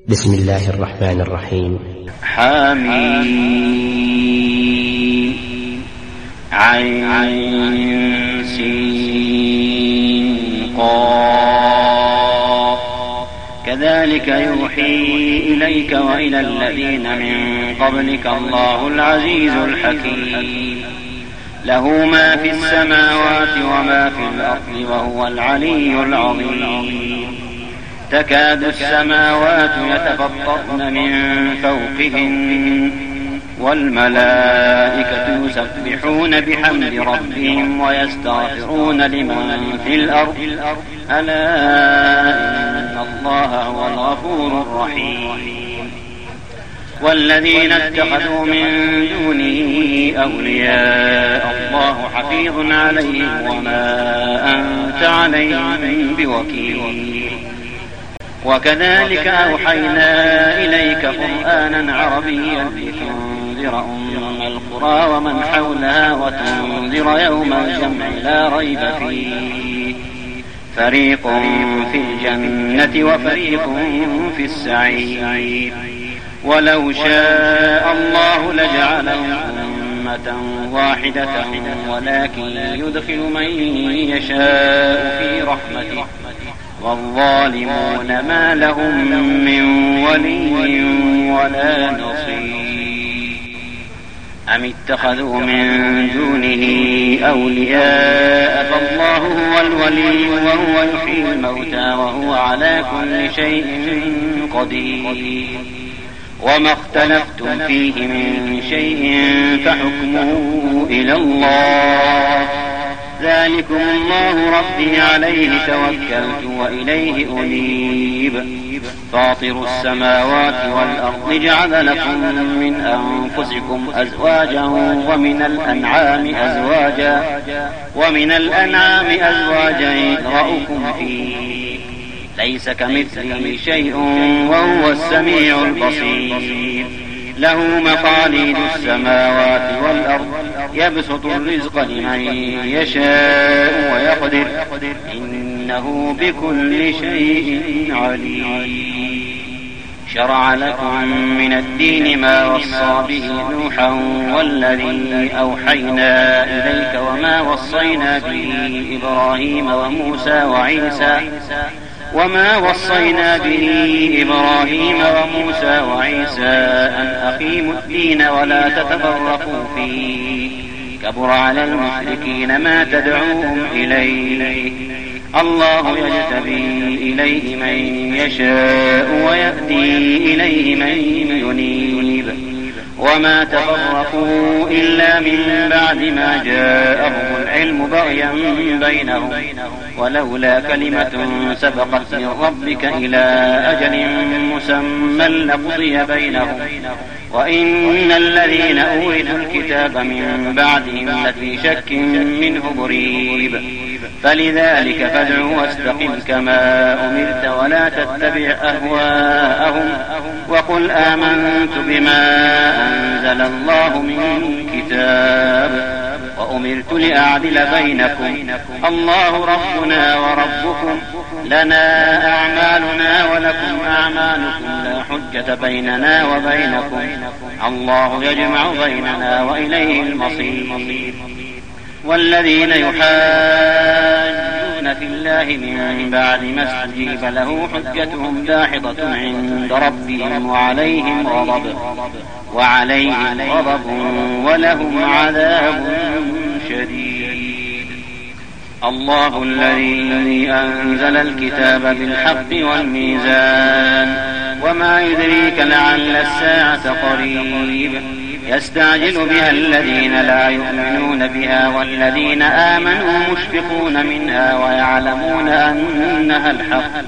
بسم الله الرحمن الرحيم. حميم عين سين قاف كذلك يوحي إليك وإلى الذين من قبلك الله العزيز الحكيم له ما في السماوات وما في الأرض وهو العلي العظيم تكاد السماوات يتفطرن من فوقهن والملائكة يسبحون بحمد ربهم ويستغفرون لمن في الأرض ألا إن الله هو الغفور الرحيم والذين اتخذوا من دونه أولياء الله حفيظ عليهم وما أنت عليهم بوكيل وكذلك أوحينا إليك قرآنا عربيا لتنذر أم القرى ومن حولها وتنذر يوم الجمع لا ريب فيه فريق في الجنة وفريق في السعير ولو شاء الله لجعلهم أمة واحدة ولكن يدخل من يشاء في رحمته والظالمون ما لهم من ولي ولا نصير أم اتخذوا من دونه أولياء فالله هو الولي وهو يحيي الموتى وهو على كل شيء قدير وما اختلفتم فيه من شيء فحكمه إلى الله ذلكم الله ربي عليه توكلت وإليه أنيب فاطر السماوات والأرض جعل لكم من أنفسكم أزواجا ومن الأنعام أزواجا يذرأكم فيه ليس كمثله شيء وهو السميع البصير له مقاليد السماوات والأرض يبسط الرزق لمن يشاء ويقدر إنه بكل شيء عليم شرع لكم من الدين ما وصى به نوحا والذي أوحينا إليك وما وصينا به إبراهيم وموسى وعيسى أن أقيموا الدين ولا تتفرقوا فيه كبر على المشركين ما تدعوهم إليه الله يجتبي إليه من يشاء ويهدي إليه من ينيب وما تفرقوا إلا من بعد ما جاءهم العلم بغيا بينهم ولولا كلمة سبقت من ربك إلى أجل مسمى لقضي بينهم وإن الذين أورثوا الكتاب من بعدهم لفي شك منه مريب فلذلك فادع واستقم كما أمرت ولا تتبع أهواءهم وقل آمنت بما أنزل الله من كتاب وأمرت لأعدل بينكم الله ربنا وربكم لنا أعمالنا ولكم أعمالكم لا حجة بيننا وبينكم الله يجمع بيننا وإليه المصير والذين يحاجون في الله من بعد ما استجيب له حجتهم داحضة عند ربهم وعليهم غضب ولهم عذاب شديد الله الذي أنزل الكتاب بالحق والميزان وما يدريك لعل الساعة قريب يستعجل بها الذين لا يؤمنون بها والذين آمنوا مشفقون منها ويعلمون أنها الحق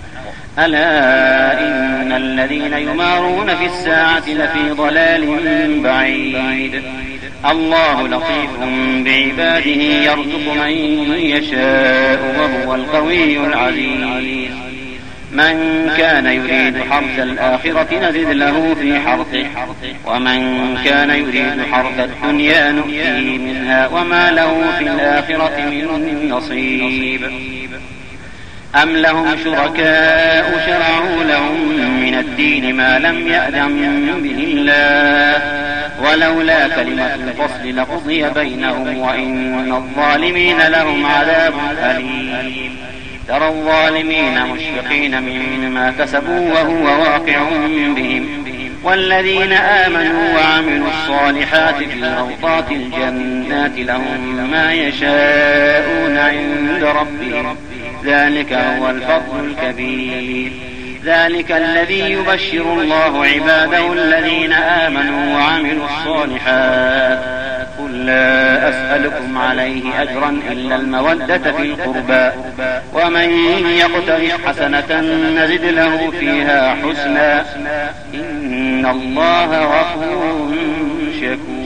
ألا إن الذين يمارون في الساعة لفي ضلال بعيد الله لطيف بعباده يرزق من يشاء وهو القوي العزيز من كان يريد حرث الآخرة نزد له في حرثه ومن كان يريد حرث الدنيا نؤتيه منها وما له في الآخرة من نصيب أم لهم شركاء شرعوا لهم من الدين ما لم يأذن به الله، ولولا كلمة الفصل لقضي بينهم وإن الظالمين لهم عذاب أليم. ترى الظالمين مشفقين مما كسبوا وهو واقع بهم، والذين آمنوا وعملوا الصالحات في روضات الجنات لهم ما يشاءون عند ربهم، ذلك هو الفضل الكبير. ذلك الذي يبشر الله عباده الذين آمنوا وعملوا الصالحات. قل لا أسألكم عليه أجرا إلا المودة في القربى، ومن يقترف حسنة نزد له فيها حسنا، إن الله غفور شكور.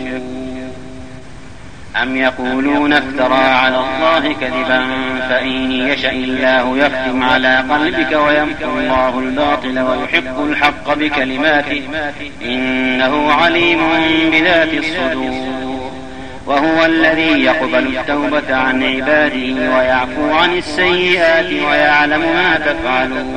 أم يقولون افترى على الله كذبا، فإن يشأ الله يختم على قلبك ويمحو الله الباطل ويحق الحق بكلماته، إنه عليم بذات الصدور. وهو الذي يقبل التوبة عن عباده ويعفو عن السيئات ويعلم ما تفعلون،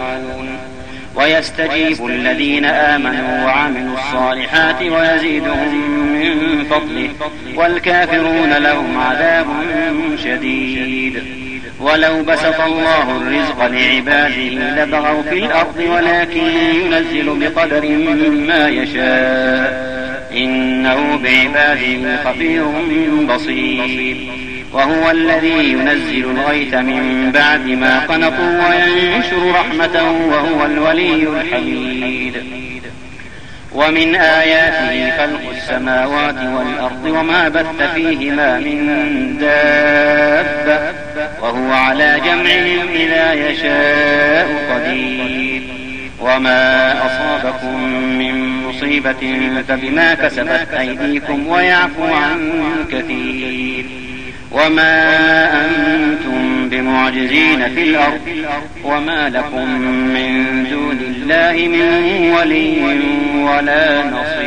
ويستجيب الذين آمنوا وعملوا الصالحات ويزيدهم من فضله، والكافرون لهم عذاب شديد. ولو بسط الله الرزق لعباده لبغوا في الأرض، ولكن ينزل بقدر ما يشاء، إنه بعباده خبير بصير. وهو الذي ينزل الغيث من بعد ما قنطوا وينشر رحمته، وهو الولي الحميد. ومن آياته خلق السماوات والأرض وما بث فيهما من دابة، وهو على جمعهم إذا يشاء قدير. وما أصابكم من مصيبة فبما كسبت أيديكم ويعفو عن كثير. وما أنتم بمعجزين في الأرض، وما لكم من دون الله من ولي ولا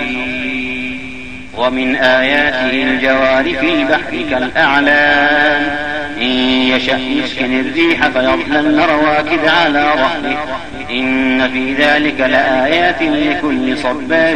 نصير. ومن آياته الجوار في البحر كالأعلام، إن يشأ يسكن الريح فيظللن رواكد على ظهره، إن في ذلك لآيات لكل صبار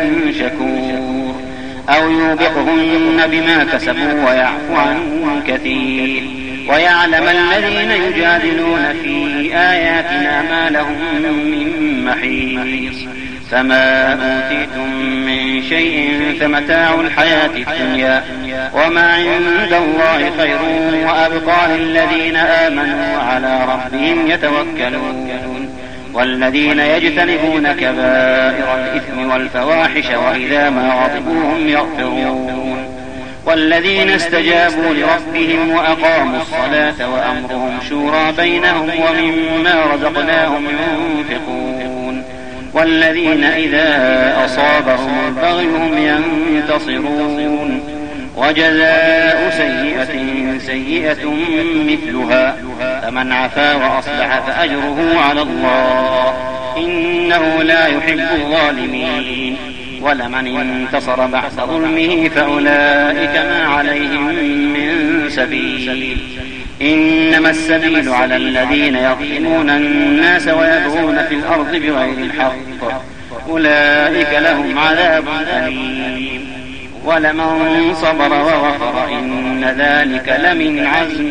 شكور. أو يوبقهن بما كسبوا ويعفو عن كثير، ويعلم الذين يجادلون في آياتنا ما لهم من محيص. فما أوتيتم من شيء فمتاع الحياة الدنيا، وما عند الله خير وأبقى للذين آمنوا وعلى ربهم يتوكلون. والذين يجتنبون كبائر الإثم والفواحش وإذا ما غضبوا هم يغفرون. والذين استجابوا لربهم وأقاموا الصلاة وأمرهم شورى بينهم ومما رزقناهم ينفقون. والذين إذا أصابهم البغي هم ينتصرون. وجزاء سيئة سيئة مثلها، فمن عفا وأصلح فأجره على الله، إنه لا يحب الظالمين. ولمن انتصر بعد ظلمه فأولئك ما عليهم من سبيل، إنما السبيل على الذين يظلمون الناس ويبغون في الأرض بغير الحق، أولئك لهم عذاب أليم. ولمن صبر وغفر إن ذلك لمن عزم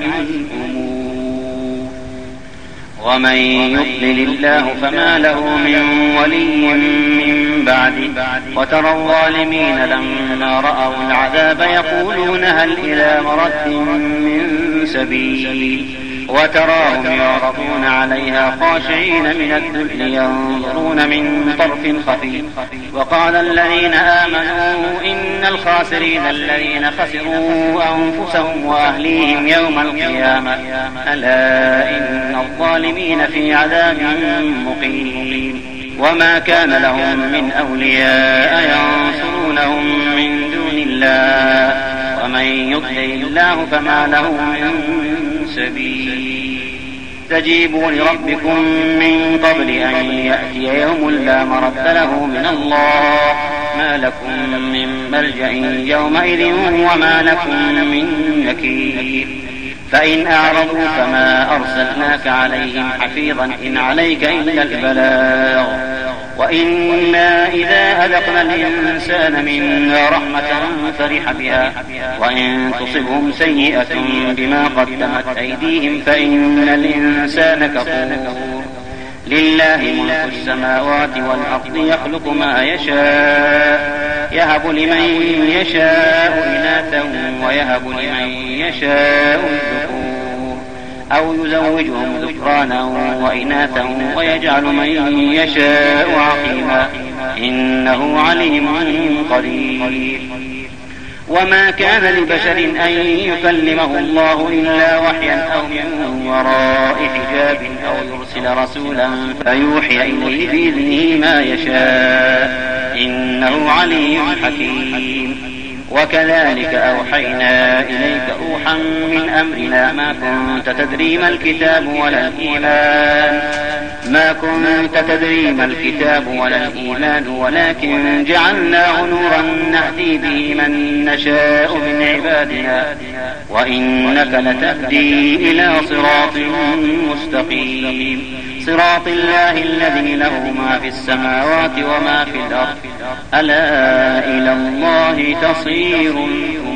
الأمور. ومن يضلل الله فما له من ولي من بعده. وترى الظالمين لما رأوا العذاب يقولون هل إلى مرد من سبيل، وتراهم يعرضون عليها خاشعين من الذل ينظرون من طرف خفي. وقال الذين آمنوا إن الخاسرين الذين خسروا أنفسهم وأهليهم يوم القيامة، ألا إن الظالمين في عذاب مقيم. وما كان لهم من أولياء ينصرونهم من دون الله، ومن يضلل الله فما له من سبيل. استجيبوا لربكم من قبل أن يأتي يوم لا مرد له من الله، ما لكم من ملجأ يومئذ وما لكم من نكير. فإن أعرضوا فما أرسلناك عليهم حفيظا إن عليك إلا البلاغ، وإنا إذا أذقنا الإنسان منا رحمة فرح بها وإن تصبهم سيئة بما قدمت أيديهم فإن الإنسان كفور. لله ملك السماوات والأرض يخلق ما يشاء يهب لمن يشاء إناثا ويهب لمن يشاء الذكور أو يزوجهم ذكرانا وإناثا ويجعل من يشاء عقيما إنه عليم قدير. وما كان لبشر أن يكلمه الله إلا وحيا أو من وراء حجاب أو يرسل رسولا فيوحي إليه بإذنه ما يشاء إنه عليم حكيم. وكذلك أوحينا إليك روحا من أمرنا ما كنت تدري ما الكتاب ولا الإيمان ولكن جعلناه نورا نهدي به من نشاء من عبادنا وإنك لتهدي إلى صراط مستقيم صراط الله الذي له ما في السماوات وما في الأرض ألا إلى الله تصير الأمور.